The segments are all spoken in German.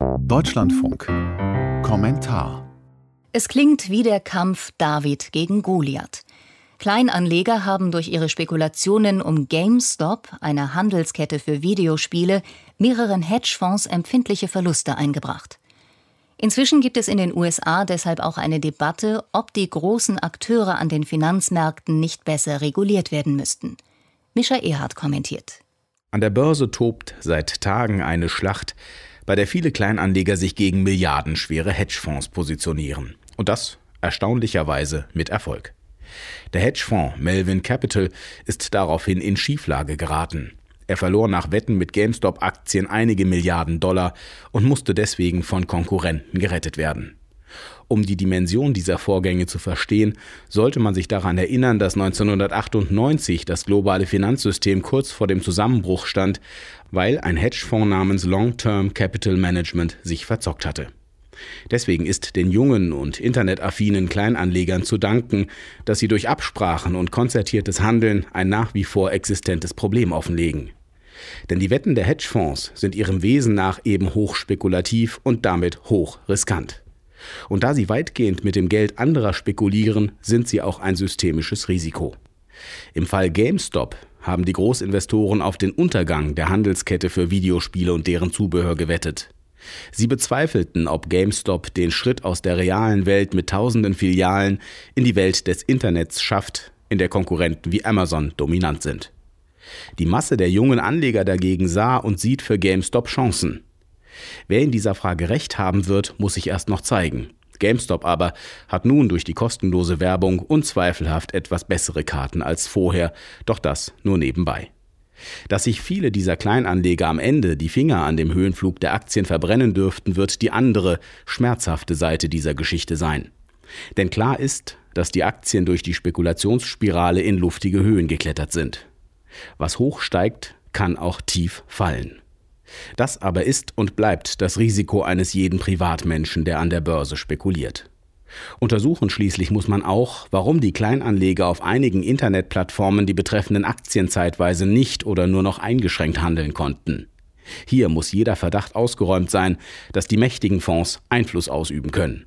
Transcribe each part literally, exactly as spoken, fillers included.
Deutschlandfunk. Kommentar. Es klingt wie der Kampf David gegen Goliath. Kleinanleger haben durch ihre Spekulationen um GameStop, eine Handelskette für Videospiele, mehreren Hedgefonds empfindliche Verluste eingebracht. Inzwischen gibt es in den U S A deshalb auch eine Debatte, ob die großen Akteure an den Finanzmärkten nicht besser reguliert werden müssten. Mischa Ehrhardt kommentiert. An der Börse tobt seit Tagen eine Schlacht, bei der viele Kleinanleger sich gegen milliardenschwere Hedgefonds positionieren. Und das erstaunlicherweise mit Erfolg. Der Hedgefonds Melvin Capital ist daraufhin in Schieflage geraten. Er verlor nach Wetten mit GameStop-Aktien einige Milliarden Dollar und musste deswegen von Konkurrenten gerettet werden. Um die Dimension dieser Vorgänge zu verstehen, sollte man sich daran erinnern, dass neunzehnhundertachtundneunzig das globale Finanzsystem kurz vor dem Zusammenbruch stand, weil ein Hedgefonds namens Long-Term Capital Management sich verzockt hatte. Deswegen ist den jungen und internetaffinen Kleinanlegern zu danken, dass sie durch Absprachen und konzertiertes Handeln ein nach wie vor existentes Problem offenlegen. Denn die Wetten der Hedgefonds sind ihrem Wesen nach eben hochspekulativ und damit hoch riskant. Und da sie weitgehend mit dem Geld anderer spekulieren, sind sie auch ein systemisches Risiko. Im Fall GameStop haben die Großinvestoren auf den Untergang der Handelskette für Videospiele und deren Zubehör gewettet. Sie bezweifelten, ob GameStop den Schritt aus der realen Welt mit tausenden Filialen in die Welt des Internets schafft, in der Konkurrenten wie Amazon dominant sind. Die Masse der jungen Anleger dagegen sah und sieht für GameStop Chancen. Wer in dieser Frage recht haben wird, muss sich erst noch zeigen. GameStop aber hat nun durch die kostenlose Werbung unzweifelhaft etwas bessere Karten als vorher, doch das nur nebenbei. Dass sich viele dieser Kleinanleger am Ende die Finger an dem Höhenflug der Aktien verbrennen dürften, wird die andere, schmerzhafte Seite dieser Geschichte sein. Denn klar ist, dass die Aktien durch die Spekulationsspirale in luftige Höhen geklettert sind. Was hoch steigt, kann auch tief fallen. Das aber ist und bleibt das Risiko eines jeden Privatmenschen, der an der Börse spekuliert. Untersuchen schließlich muss man auch, warum die Kleinanleger auf einigen Internetplattformen die betreffenden Aktien zeitweise nicht oder nur noch eingeschränkt handeln konnten. Hier muss jeder Verdacht ausgeräumt sein, dass die mächtigen Fonds Einfluss ausüben können.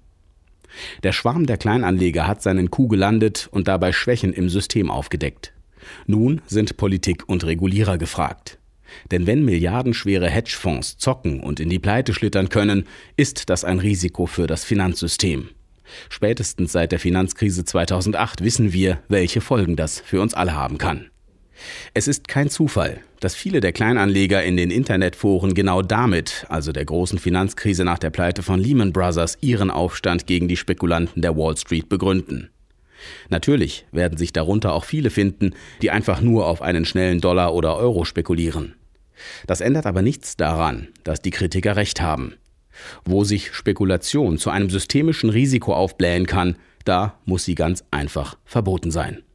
Der Schwarm der Kleinanleger hat seinen Coup gelandet und dabei Schwächen im System aufgedeckt. Nun sind Politik und Regulierer gefragt. Denn wenn milliardenschwere Hedgefonds zocken und in die Pleite schlittern können, ist das ein Risiko für das Finanzsystem. Spätestens seit der Finanzkrise zweitausendacht wissen wir, welche Folgen das für uns alle haben kann. Es ist kein Zufall, dass viele der Kleinanleger in den Internetforen genau damit, also der großen Finanzkrise nach der Pleite von Lehman Brothers, ihren Aufstand gegen die Spekulanten der Wall Street begründen. Natürlich werden sich darunter auch viele finden, die einfach nur auf einen schnellen Dollar oder Euro spekulieren. Das ändert aber nichts daran, dass die Kritiker recht haben. Wo sich Spekulation zu einem systemischen Risiko aufblähen kann, da muss sie ganz einfach verboten sein.